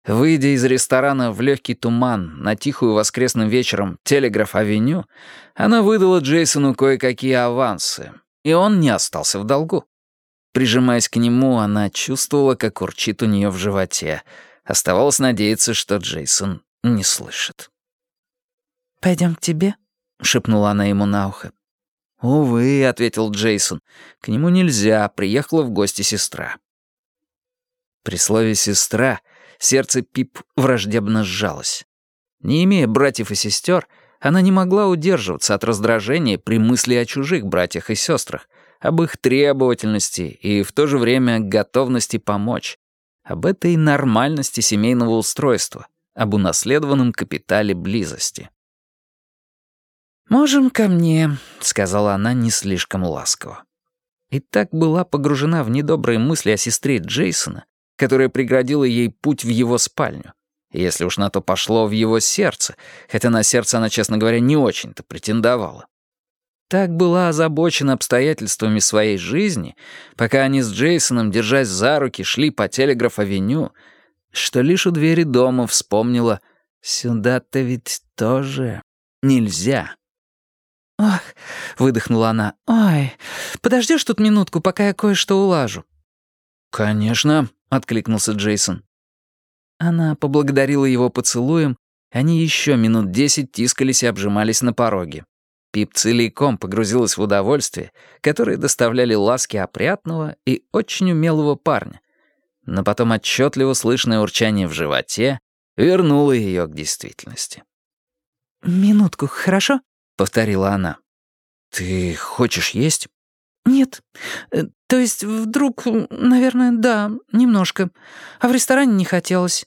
Выйдя из ресторана в легкий туман на тихую воскресным вечером Телеграф-авеню, она выдала Джейсону кое-какие авансы, и он не остался в долгу. Прижимаясь к нему, она чувствовала, как урчит у нее в животе. Оставалось надеяться, что Джейсон не слышит. «Пойдем к тебе?» — шепнула она ему на ухо. «Увы», — ответил Джейсон, — «к нему нельзя, приехала в гости сестра». При слове «сестра» сердце Пип враждебно сжалось. Не имея братьев и сестер, она не могла удерживаться от раздражения при мысли о чужих братьях и сестрах, об их требовательности и в то же время готовности помочь, об этой нормальности семейного устройства, об унаследованном капитале близости. «Можем ко мне», — сказала она не слишком ласково. И так была погружена в недобрые мысли о сестре Джейсона, которая преградила ей путь в его спальню, если уж на то пошло, в его сердце, хотя на сердце она, честно говоря, не очень-то претендовала. Так была озабочена обстоятельствами своей жизни, пока они с Джейсоном, держась за руки, шли по Телеграф-авеню, что лишь у двери дома вспомнила: «Сюда-то ведь тоже нельзя». «Ох», — выдохнула она, — «ой, подождешь тут минутку, пока я кое-что улажу?» «Конечно», — откликнулся Джейсон. Она поблагодарила его поцелуем, и они еще минут 10 тискались и обжимались на пороге. Пип целиком погрузилась в удовольствие, которое доставляли ласки опрятного и очень умелого парня. Но потом отчетливо слышное урчание в животе вернуло ее к действительности. «Минутку, хорошо?» — повторила она. «Ты хочешь есть?» «Нет. То есть вдруг, наверное, да, немножко. А в ресторане не хотелось».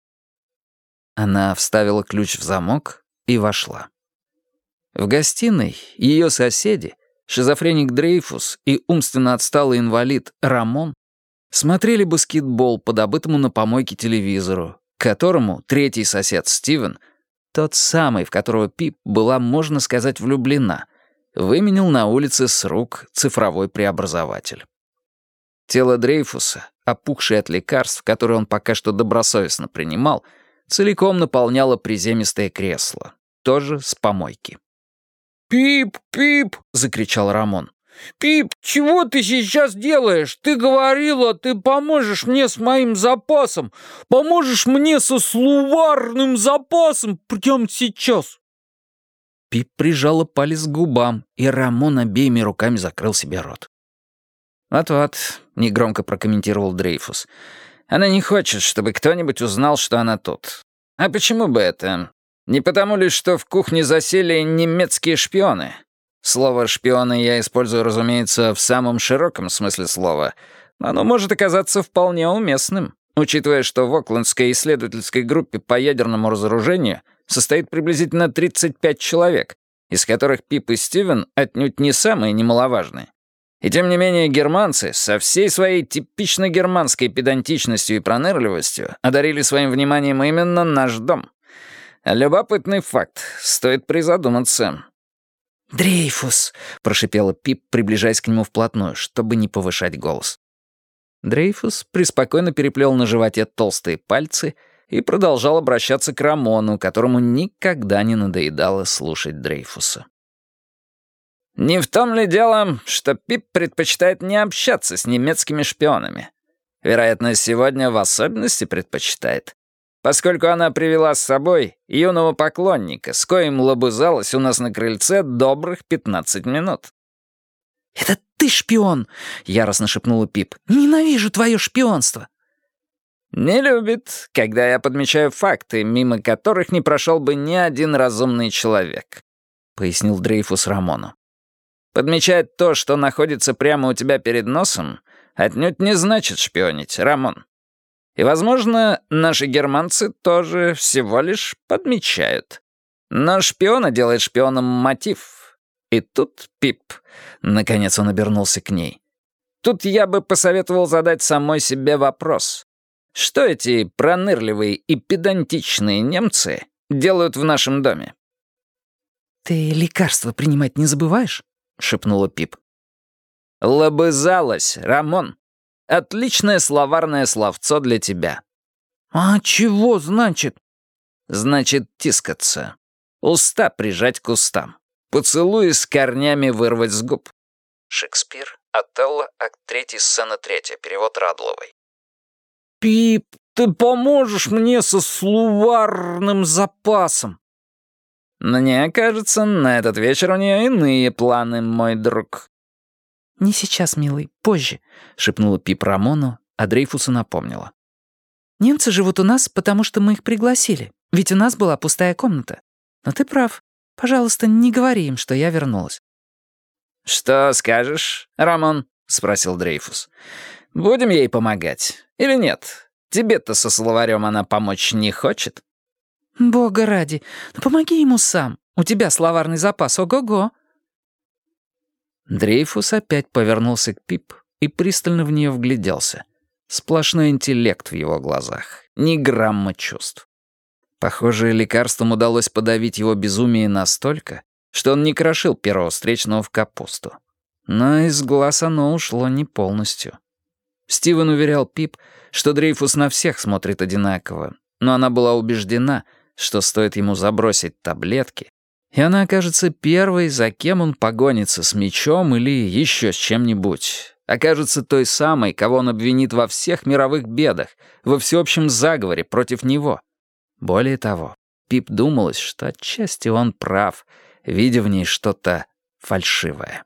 Она вставила ключ в замок и вошла. В гостиной ее соседи, шизофреник Дрейфус и умственно отсталый инвалид Рамон, смотрели баскетбол по добытому на помойке телевизору, к которому третий сосед Стивен, тот самый, в которого Пип была, можно сказать, влюблена, выменил на улице с рук цифровой преобразователь. Тело Дрейфуса, опухшее от лекарств, которые он пока что добросовестно принимал, целиком наполняло приземистое кресло, тоже с помойки. «Пип, Пип!» — закричал Рамон. «Пип, чего ты сейчас делаешь? Ты говорила, ты поможешь мне с моим запасом. Поможешь мне со словарным запасом прямо сейчас». Пип прижала палец к губам, и Рамон обеими руками закрыл себе рот. «Вот-вот», — негромко прокомментировал Дрейфус, — «она не хочет, чтобы кто-нибудь узнал, что она тут. А почему бы это? Не потому ли, что в кухне засели немецкие шпионы? Слово «шпионы» я использую, разумеется, в самом широком смысле слова, но оно может оказаться вполне уместным, учитывая, что в Оклендской исследовательской группе по ядерному разоружению состоит приблизительно 35 человек, из которых Пип и Стивен отнюдь не самые немаловажные. И тем не менее германцы со всей своей типично германской педантичностью и пронырливостью одарили своим вниманием именно наш дом. Любопытный факт, стоит призадуматься. «Дрейфус», — прошипела Пип, приближаясь к нему вплотную, чтобы не повышать голос. Дрейфус преспокойно переплел на животе толстые пальцы и продолжал обращаться к Рамону, которому никогда не надоедало слушать Дрейфуса. «Не в том ли дело, что Пип предпочитает не общаться с немецкими шпионами? Вероятно, сегодня в особенности предпочитает, поскольку она привела с собой юного поклонника, с коим лобызалась у нас на крыльце добрых 15 минут». «Это ты шпион!» — яростно шепнула Пип. «Ненавижу твое шпионство!» «Не любит, когда я подмечаю факты, мимо которых не прошел бы ни один разумный человек», — пояснил Дрейфус Рамону. «Подмечать то, что находится прямо у тебя перед носом, отнюдь не значит шпионить, Рамон. И, возможно, наши германцы тоже всего лишь подмечают. Но шпиона делает шпионом мотив. И тут, Пип, наконец он обернулся к ней, тут я бы посоветовал задать самой себе вопрос. Что эти пронырливые и педантичные немцы делают в нашем доме?» «Ты лекарства принимать не забываешь?» — шепнула Пип. «Лобызалась, Рамон. Отличное словарное словцо для тебя. «А чего значит?» «Значит, тискаться. Уста прижать к устам. Поцелуи с корнями вырвать с губ». Шекспир, Отелло, акт 3, сцена 3, перевод Радловой. «Пип, ты поможешь мне со словарным запасом?» «Мне кажется, на этот вечер у нее иные планы, мой друг». «Не сейчас, милый, позже», — шепнула Пип Рамону, а Дрейфусу напомнила. «Немцы живут у нас, потому что мы их пригласили, ведь у нас была пустая комната. Но ты прав. Пожалуйста, не говори им, что я вернулась». «Что скажешь, Рамон?» — спросил Дрейфус. «Будем ей помогать или нет? Тебе-то со словарем она помочь не хочет?» «Бога ради, ну помоги ему сам. У тебя словарный запас, ого-го». Дрейфус опять повернулся к Пип и пристально в нее вгляделся. Сплошной интеллект в его глазах, ни грамма чувств. Похоже, лекарством удалось подавить его безумие настолько, что он не крошил первого встречного в капусту. Но из глаз оно ушло не полностью. Стивен уверял Пип, что Дрейфус на всех смотрит одинаково, но она была убеждена, что стоит ему забросить таблетки, и она окажется первой, за кем он погонится с мечом или еще с чем-нибудь. Окажется той самой, кого он обвинит во всех мировых бедах, во всеобщем заговоре против него. Более того, Пип думалось, что отчасти он прав, видя в ней что-то фальшивое.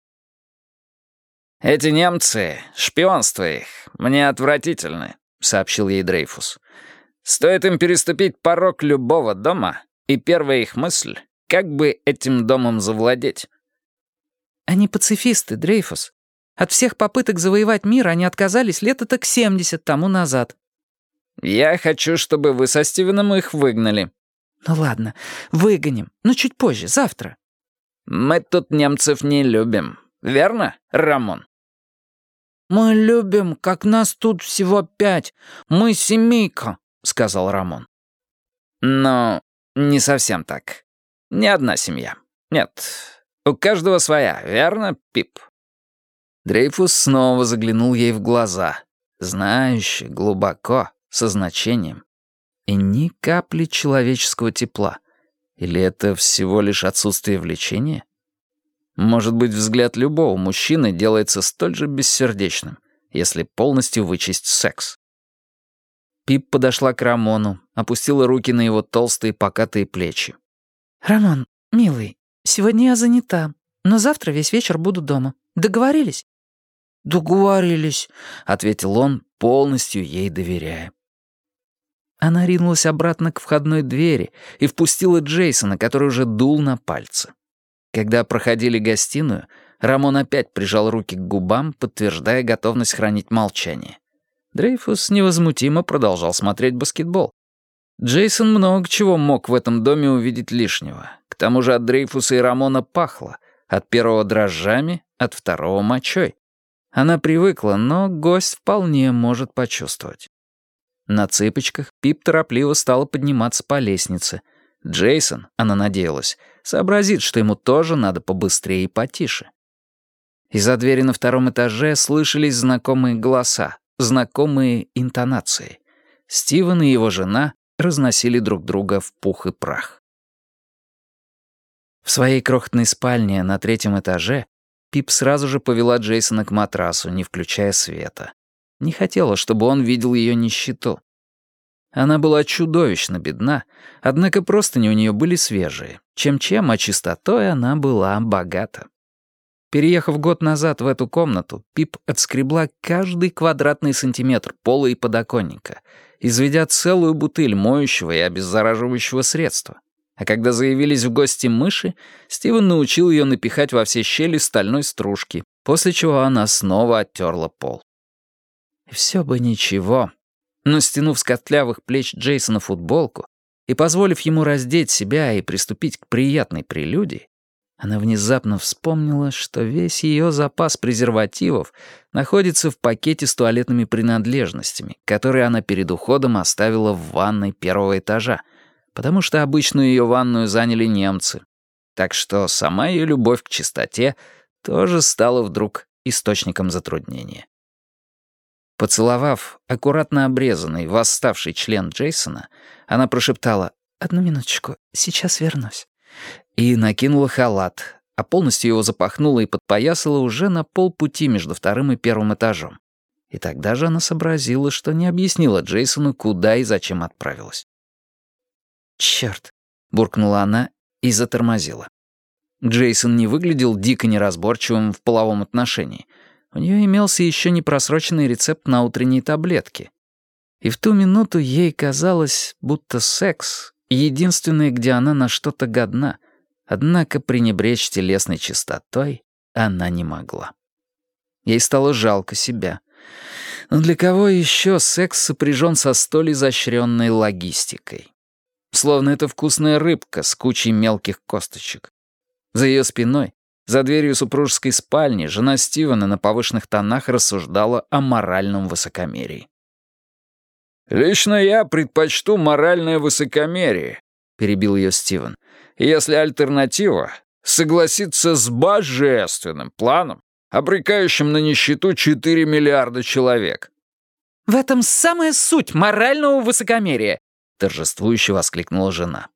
«Эти немцы, шпионство их, мне отвратительны», — сообщил ей Дрейфус. «Стоит им переступить порог любого дома, и первая их мысль — как бы этим домом завладеть». «Они пацифисты, Дрейфус. От всех попыток завоевать мир они отказались лет-то к 70 тому назад». «Я хочу, чтобы вы со Стивеном их выгнали». «Ну ладно, выгоним, но чуть позже, завтра». «Мы тут немцев не любим, верно, Рамон?» «Мы любим, как нас тут всего 5. Мы семейка», — сказал Рамон. «Но не совсем так. Не одна семья. Нет, у каждого своя, верно, Пип?» Дрейфус снова заглянул ей в глаза, знающе, глубоко, со значением. И ни капли человеческого тепла. Или это всего лишь отсутствие влечения? Может быть, взгляд любого мужчины делается столь же бессердечным, если полностью вычесть секс. Пип подошла к Рамону, опустила руки на его толстые покатые плечи. «Рамон, милый, сегодня я занята, но завтра весь вечер буду дома. Договорились?» «Договорились», — ответил он, полностью ей доверяя. Она ринулась обратно к входной двери и впустила Джейсона, который уже дул на пальцы. Когда проходили гостиную, Рамон опять прижал руки к губам, подтверждая готовность хранить молчание. Дрейфус невозмутимо продолжал смотреть баскетбол. Джейсон много чего мог в этом доме увидеть лишнего. К тому же от Дрейфуса и Рамона пахло. От первого дрожжами, от второго мочой. Она привыкла, но гость вполне может почувствовать. На цыпочках Пип торопливо стала подниматься по лестнице. Джейсон, она надеялась, сообразит, что ему тоже надо побыстрее и потише. Из-за двери на втором этаже слышались знакомые голоса, знакомые интонации. Стивен и его жена разносили друг друга в пух и прах. В своей крохотной спальне на третьем этаже Пип сразу же повела Джейсона к матрасу, не включая света. Не хотела, чтобы он видел ее нищету. Она была чудовищно бедна, однако простыни у нее были свежие. Чем-чем, а чистотой она была богата. Переехав год назад в эту комнату, Пип отскребла каждый квадратный сантиметр пола и подоконника, изведя целую бутыль моющего и обеззараживающего средства. А когда заявились в гости мыши, Стивен научил ее напихать во все щели стальной стружки, после чего она снова оттерла пол. И все бы ничего, но стянув с костлявых плеч Джейсона футболку и позволив ему раздеть себя и приступить к приятной прелюдии, она внезапно вспомнила, что весь ее запас презервативов находится в пакете с туалетными принадлежностями, которые она перед уходом оставила в ванной первого этажа, потому что обычную ее ванную заняли немцы. Так что сама ее любовь к чистоте тоже стала вдруг источником затруднения. Поцеловав аккуратно обрезанный, восставший член Джейсона, она прошептала: «Одну минуточку, сейчас вернусь», и накинула халат, а полностью его запахнула и подпоясала уже на полпути между вторым и первым этажом. И тогда же она сообразила, что не объяснила Джейсону, куда и зачем отправилась. «Чёрт», — буркнула она и затормозила. Джейсон не выглядел дико неразборчивым в половом отношении. У нее имелся еще не просроченный рецепт на утренние таблетки. И в ту минуту ей казалось, будто секс — единственное, где она на что-то годна, однако пренебречь телесной чистотой она не могла. Ей стало жалко себя. Но для кого еще секс сопряжен со столь изощренной логистикой? Словно это вкусная рыбка с кучей мелких косточек. За ее спиной, за дверью супружеской спальни, жена Стивена на повышенных тонах рассуждала о моральном высокомерии. «Лично я предпочту моральное высокомерие», — перебил ее Стивен, «если альтернатива — согласиться с божественным планом, обрекающим на нищету 4 миллиарда человек». «В этом самая суть морального высокомерия», — торжествующе воскликнула жена.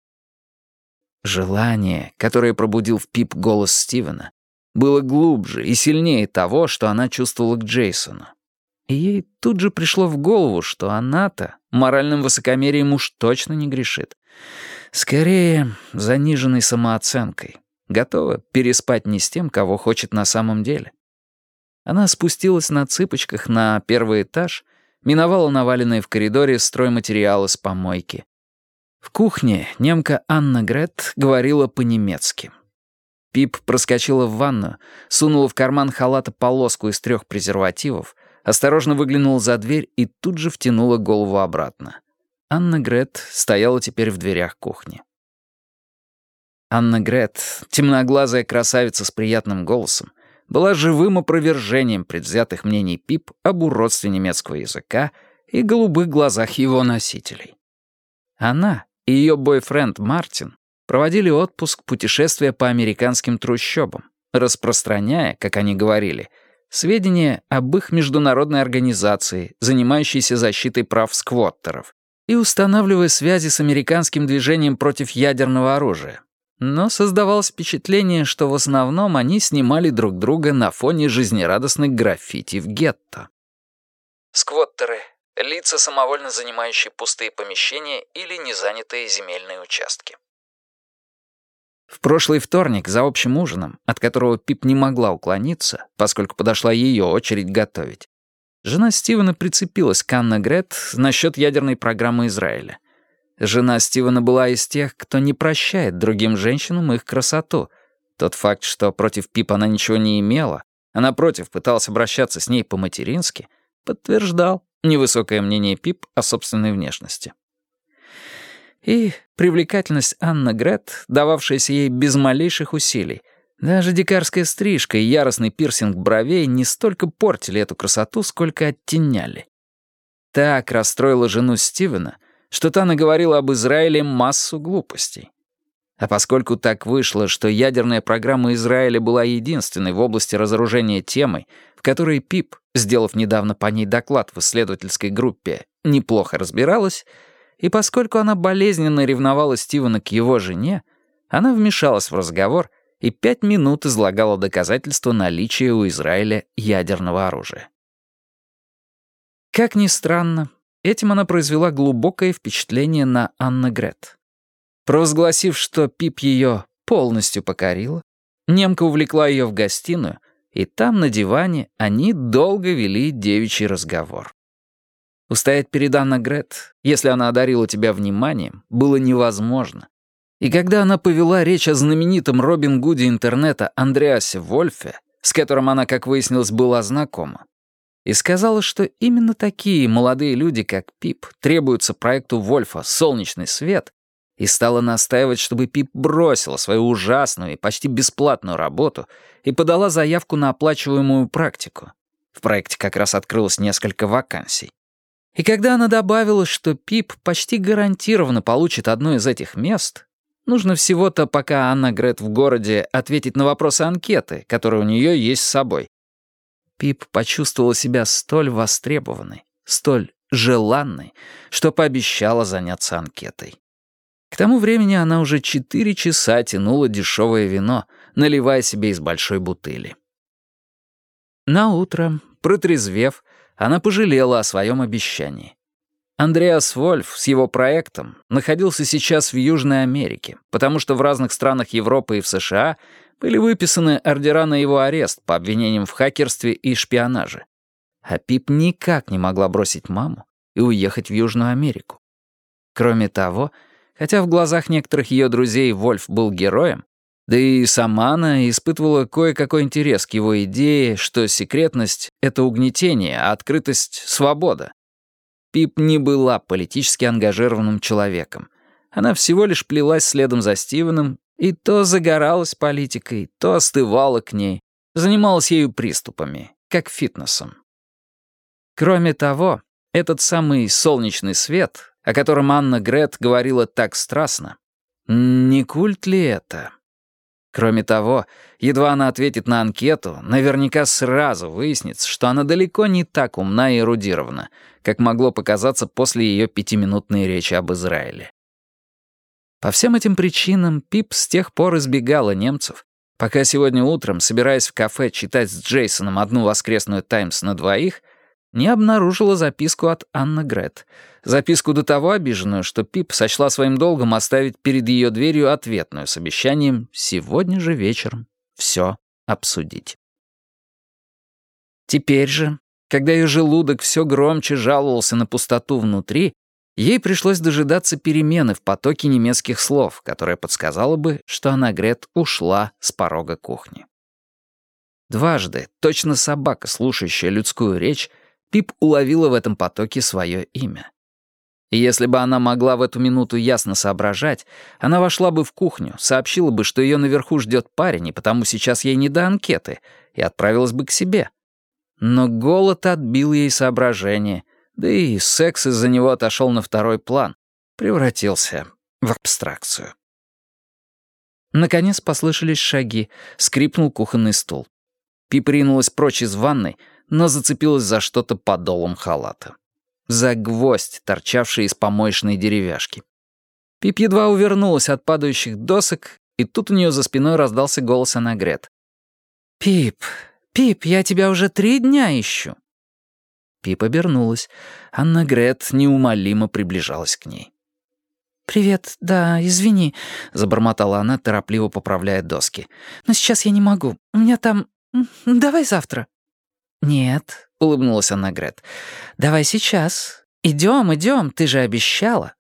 Желание, которое пробудил в Пип голос Стивена, было глубже и сильнее того, что она чувствовала к Джейсону. И ей тут же пришло в голову, что она-то моральным высокомерием уж точно не грешит. Скорее, заниженной самооценкой, готова переспать не с тем, кого хочет на самом деле. Она спустилась на цыпочках на первый этаж, миновала наваленные в коридоре стройматериалы с помойки. В кухне немка Анна Грет говорила по-немецки. Пип проскочила в ванную, сунула в карман халата полоску из 3 презервативов, осторожно выглянула за дверь и тут же втянула голову обратно. Анна Грет стояла теперь в дверях кухни. Анна Грет, темноглазая красавица с приятным голосом, была живым опровержением предвзятых мнений Пип об уродстве немецкого языка и голубых глазах его носителей. Она и ее бойфренд Мартин проводили отпуск путешествия по американским трущобам, распространяя, как они говорили, сведения об их международной организации, занимающейся защитой прав сквоттеров, и устанавливая связи с американским движением против ядерного оружия. Но создавалось впечатление, что в основном они снимали друг друга на фоне жизнерадостных граффити в гетто. Сквоттеры — лица, самовольно занимающие пустые помещения или незанятые земельные участки. В прошлый вторник за общим ужином, от которого Пип не могла уклониться, поскольку подошла ее очередь готовить, жена Стивена прицепилась к Анне Грет насчет ядерной программы Израиля. Жена Стивена была из тех, кто не прощает другим женщинам их красоту. Тот факт, что против Пип она ничего не имела, а напротив пыталась обращаться с ней по-матерински, подтверждал невысокое мнение Пип о собственной внешности. И привлекательность Анны Грет, дававшаяся ей без малейших усилий, даже дикарская стрижка и яростный пирсинг бровей не столько портили эту красоту, сколько оттеняли. Так расстроила жену Стивена, что та наговорила об Израиле массу глупостей. А поскольку так вышло, что ядерная программа Израиля была единственной в области разоружения темой, в которой Пип, сделав недавно по ней доклад в исследовательской группе, неплохо разбиралась, и поскольку она болезненно ревновала Стивена к его жене, она вмешалась в разговор и 5 минут излагала доказательства наличия у Израиля ядерного оружия. Как ни странно, этим она произвела глубокое впечатление на Анну Грет. Провозгласив, что Пип ее полностью покорила, немка увлекла ее в гостиную, и там на диване они долго вели девичий разговор. Устоять перед Анной Грет, если она одарила тебя вниманием, было невозможно. И когда она повела речь о знаменитом Робин Гуде интернета Андреасе Вольфе, с которым она, как выяснилось, была знакома, и сказала, что именно такие молодые люди, как Пип, требуются проекту Вольфа «Солнечный свет», и стала настаивать, чтобы Пип бросила свою ужасную и почти бесплатную работу и подала заявку на оплачиваемую практику. В проекте как раз открылось несколько вакансий. И когда она добавила, что Пип почти гарантированно получит одно из этих мест, нужно всего-то, пока Анна Грет в городе, ответить на вопросы анкеты, которые у нее есть с собой, Пип почувствовала себя столь востребованной, столь желанной, что пообещала заняться анкетой. К тому времени она уже 4 часа тянула дешевое вино, наливая себе из большой бутыли. Наутро, протрезвев, она пожалела о своем обещании. Андреас Вольф с его проектом находился сейчас в Южной Америке, потому что в разных странах Европы и в США были выписаны ордера на его арест по обвинениям в хакерстве и шпионаже. А Пип никак не могла бросить маму и уехать в Южную Америку. Кроме того, хотя в глазах некоторых ее друзей Вольф был героем, да и сама она испытывала кое-какой интерес к его идее, что секретность — это угнетение, а открытость — свобода. Пип не была политически ангажированным человеком. Она всего лишь плелась следом за Стивеном и то загоралась политикой, то остывала к ней, занималась ею приступами, как фитнесом. Кроме того, этот самый солнечный свет, о котором Анна Грет говорила так страстно, не культ ли это? Кроме того, едва она ответит на анкету, наверняка сразу выяснится, что она далеко не так умна и эрудирована, как могло показаться после ее 5-минутной речи об Израиле. По всем этим причинам Пип с тех пор избегала немцев, пока сегодня утром, собираясь в кафе читать с Джейсоном одну воскресную «Таймс» на двоих, не обнаружила записку от Анны Грет. Записку до того обиженную, что Пип сочла своим долгом оставить перед ее дверью ответную с обещанием сегодня же вечером все обсудить. Теперь же, когда ее желудок все громче жаловался на пустоту внутри, ей пришлось дожидаться перемены в потоке немецких слов, которая подсказала бы, что Анна Грет ушла с порога кухни. Дважды, точно собака, слушающая людскую речь, Пип уловила в этом потоке свое имя. И если бы она могла в эту минуту ясно соображать, она вошла бы в кухню, сообщила бы, что ее наверху ждет парень, и потому сейчас ей не до анкеты, и отправилась бы к себе. Но голод отбил ей соображение, да и секс из-за него отошел на второй план, превратился в абстракцию. Наконец послышались шаги, скрипнул кухонный стул. Пип ринулась прочь из ванной, но зацепилась за что-то подолом халата. За гвоздь, торчавший из помоечной деревяшки. Пип едва увернулась от падающих досок, и тут у нее за спиной раздался голос Анны Грет. «Пип, Пип, я тебя уже 3 дня ищу». Пип обернулась. Анна Грет неумолимо приближалась к ней. «Привет, да, извини», — забормотала она, торопливо поправляя доски. «Но сейчас я не могу. У меня там... Давай завтра». «Нет», — улыбнулась Анна Грет. «Давай сейчас. Идем, ты же обещала».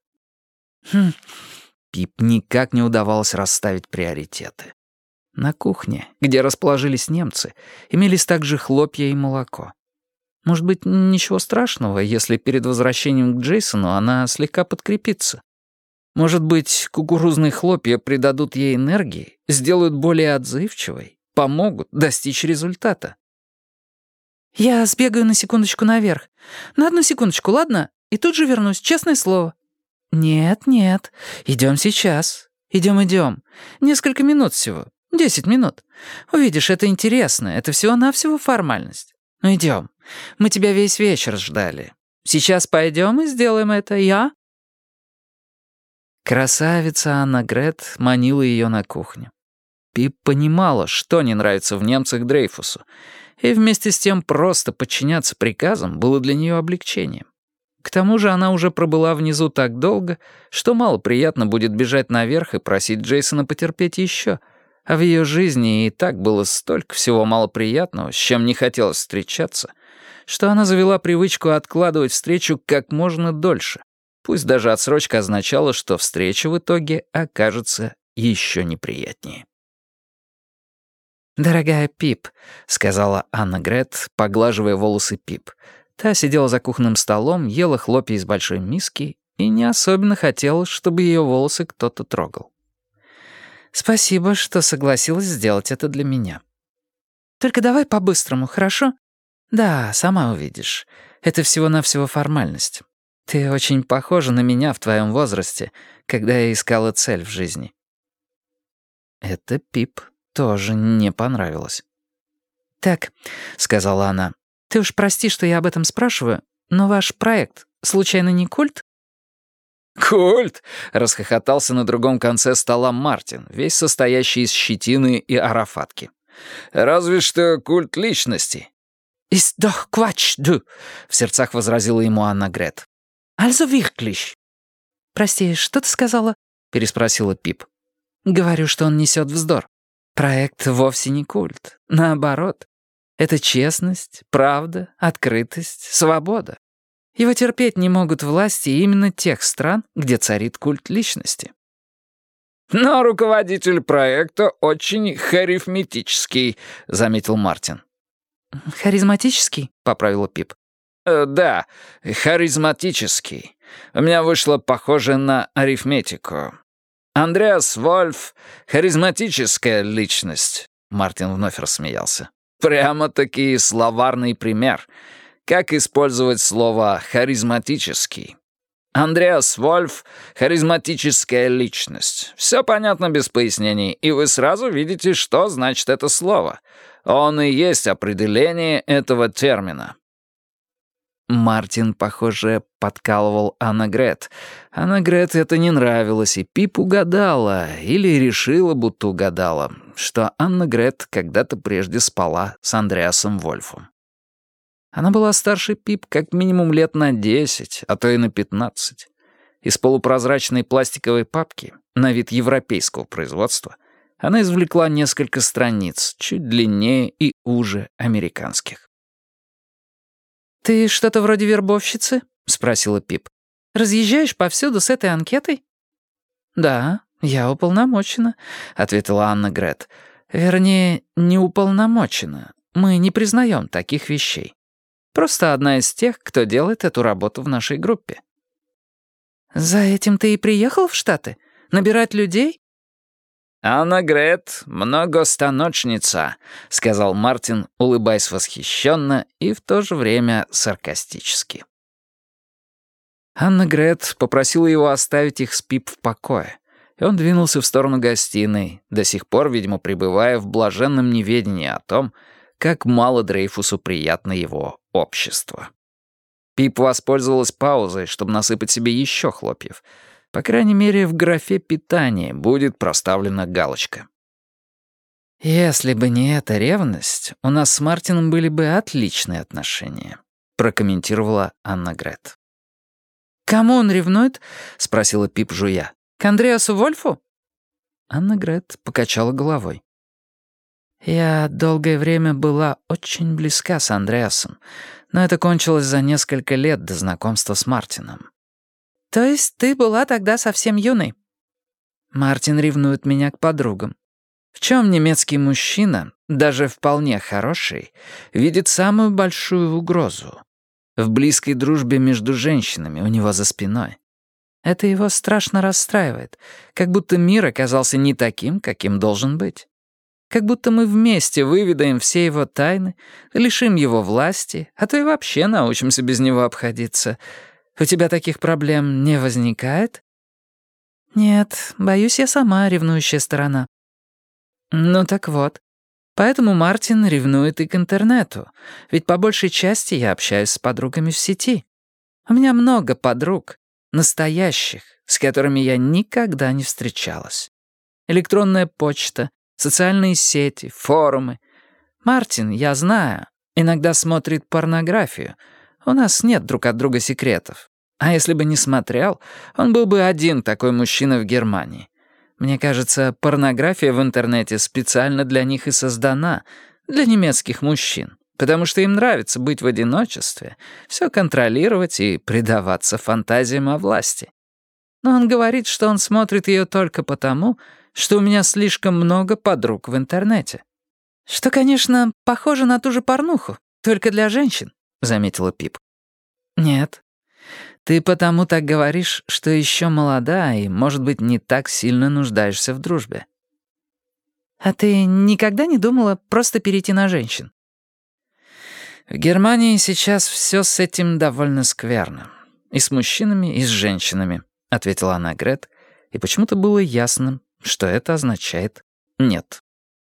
Пип никак не удавалось расставить приоритеты. На кухне, где расположились немцы, имелись также хлопья и молоко. Может быть, ничего страшного, если перед возвращением к Джейсону она слегка подкрепится. Может быть, кукурузные хлопья придадут ей энергии, сделают более отзывчивой, помогут достичь результата. «Я сбегаю на секундочку наверх. На 1 секундочку, ладно? И тут же вернусь, честное слово». «Нет, идем сейчас. Идем. Несколько минут всего. 10 минут. Увидишь, это интересно, это всего-навсего формальность. Ну идем. Мы тебя весь вечер ждали. Сейчас пойдем и сделаем это, я?» Красавица Анна Грет манила ее на кухню. Пип понимала, что не нравится в немцах Дрейфусу, и вместе с тем просто подчиняться приказам было для нее облегчением. К тому же она уже пробыла внизу так долго, что мало приятно будет бежать наверх и просить Джейсона потерпеть еще, а в ее жизни и так было столько всего малоприятного, с чем не хотелось встречаться, что она завела привычку откладывать встречу как можно дольше, пусть даже отсрочка означала, что встреча в итоге окажется еще неприятнее. «Дорогая Пип», — сказала Анна Грет, поглаживая волосы Пип. Та сидела за кухонным столом, ела хлопья из большой миски и не особенно хотела, чтобы ее волосы кто-то трогал. «Спасибо, что согласилась сделать это для меня. Только давай по-быстрому, хорошо? Да, сама увидишь. Это всего-навсего формальность. Ты очень похожа на меня в твоем возрасте, когда я искала цель в жизни». Это Пип тоже не понравилось. «Так», — сказала она, — «ты уж прости, что я об этом спрашиваю, но ваш проект, случайно, не культ?» «Культ!» — расхохотался на другом конце стола Мартин, весь состоящий из щетины и арафатки. «Разве что культ личности». «Ist doch Quatsch, du!» — в сердцах возразила ему Анна-Грет. «Also wirklich!» «Прости, что ты сказала?» — переспросила Пип. «Говорю, что он несет вздор. Проект вовсе не культ. Наоборот. Это честность, правда, открытость, свобода. Его терпеть не могут власти именно тех стран, где царит культ личности». «Но руководитель проекта очень харизматический», — заметил Мартин. «Харизматический?» — поправила Пип. «Да, харизматический. У меня вышло похоже на арифметику. Андреас Вольф — харизматическая личность». Мартин вновь рассмеялся. «Прямо-таки словарный пример. Как использовать слово «харизматический»? Андреас Вольф — харизматическая личность. Все понятно без пояснений, и вы сразу видите, что значит это слово. Он и есть определение этого термина». Мартин, похоже, подкалывал Анна-Грет. Анна-Грет это не нравилось, и Пип угадала, или решила, будто угадала, что Анна-Грет когда-то прежде спала с Андреасом Вольфом. Она была старше Пип как минимум лет на 10, а то и на 15. Из полупрозрачной пластиковой папки, на вид европейского производства, она извлекла несколько страниц, чуть длиннее и уже американских. «Ты что-то вроде вербовщицы?» — спросила Пип. «Разъезжаешь повсюду с этой анкетой?» «Да, я уполномочена», — ответила Анна-Грет. «Вернее, не уполномочена. Мы не признаем таких вещей. Просто одна из тех, кто делает эту работу в нашей группе». «За этим ты и приехал в Штаты? Набирать людей?» «Анна-Грет — многостаночница», — сказал Мартин, улыбаясь восхищенно и в то же время саркастически. Анна-Грет попросила его оставить их с Пип в покое, и он двинулся в сторону гостиной, до сих пор, видимо, пребывая в блаженном неведении о том, как мало Дрейфусу приятно его общество. Пип воспользовалась паузой, чтобы насыпать себе еще хлопьев. По крайней мере, в графе «питание» будет проставлена галочка. «Если бы не эта ревность, у нас с Мартином были бы отличные отношения», прокомментировала Анна-Грет. «Кому он ревнует?» — спросила Пип, жуя. «К Андреасу Вольфу?» Анна-Грет покачала головой. «Я долгое время была очень близка с Андреасом, но это кончилось за несколько лет до знакомства с Мартином». «То есть ты была тогда совсем юной?» «Мартин ревнует меня к подругам. В чем немецкий мужчина, даже вполне хороший, видит самую большую угрозу? В близкой дружбе между женщинами у него за спиной. Это его страшно расстраивает, как будто мир оказался не таким, каким должен быть. Как будто мы вместе выведаем все его тайны, лишим его власти, а то и вообще научимся без него обходиться. У тебя таких проблем не возникает?» «Нет, боюсь, я сама ревнующая сторона». «Ну так вот. Поэтому Мартин ревнует и к интернету, ведь по большей части я общаюсь с подругами в сети. У меня много подруг, настоящих, с которыми я никогда не встречалась. Электронная почта, социальные сети, форумы. Мартин, я знаю, иногда смотрит порнографию. У нас нет друг от друга секретов. А если бы не смотрел, он был бы один такой мужчина в Германии. Мне кажется, порнография в интернете специально для них и создана, для немецких мужчин, потому что им нравится быть в одиночестве, все контролировать и предаваться фантазиям о власти. Но он говорит, что он смотрит ее только потому, что у меня слишком много подруг в интернете. Что, конечно, похоже на ту же порнуху, только для женщин, заметила Пип. Нет. Ты потому так говоришь, что еще молода и, может быть, не так сильно нуждаешься в дружбе. А ты никогда не думала просто перейти на женщин? В Германии сейчас все с этим довольно скверно. И с мужчинами, и с женщинами, ответила Анна-Грет, и почему-то было ясно, что это означает «нет».